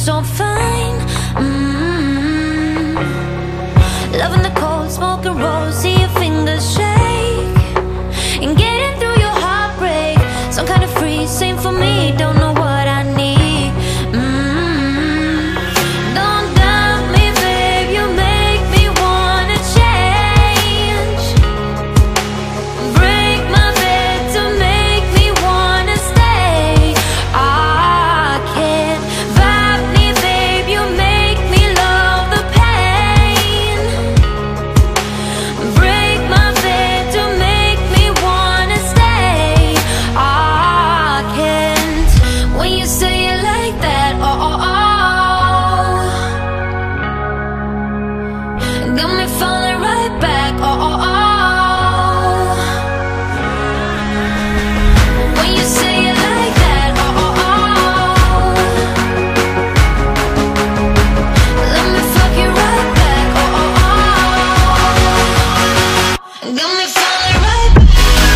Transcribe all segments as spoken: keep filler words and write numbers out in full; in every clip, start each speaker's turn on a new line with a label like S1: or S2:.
S1: so fine. mm. Loving the cold, smoking rolls, see your fingers shake, and getting through your heartbreak. Some kind of free, same for me, don't know what I need. mm. Don't doubt me, babe, you make me wanna change. Break my bed to make me wanna stay. I can't vibe me, babe, you make me love the pain. Break my bed to make me wanna stay. I can't. When you say it like that, oh, oh, oh, got me falling right back, oh, oh, oh. When you say it like that, oh, oh, oh, let me fuck you right back, oh, oh, oh. Got me falling right back.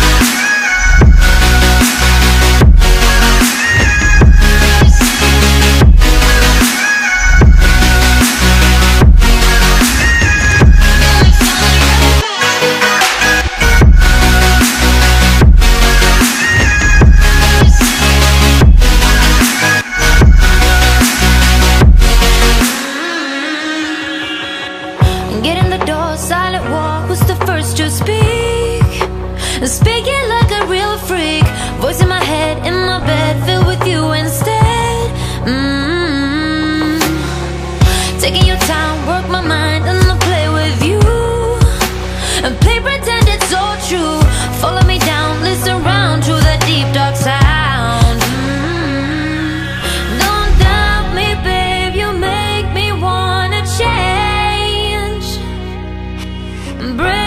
S1: Get in the door, silent walk, who's the first to speak? Speaking like a real freak, voice in my head, in my bed, filled with you instead. mm. Taking your time, work my mind, and I'll play with you, and play pretend it's all true. Follow me down, listen round to that deep dark sound. mm. Don't doubt me, babe, you make me wanna change. Break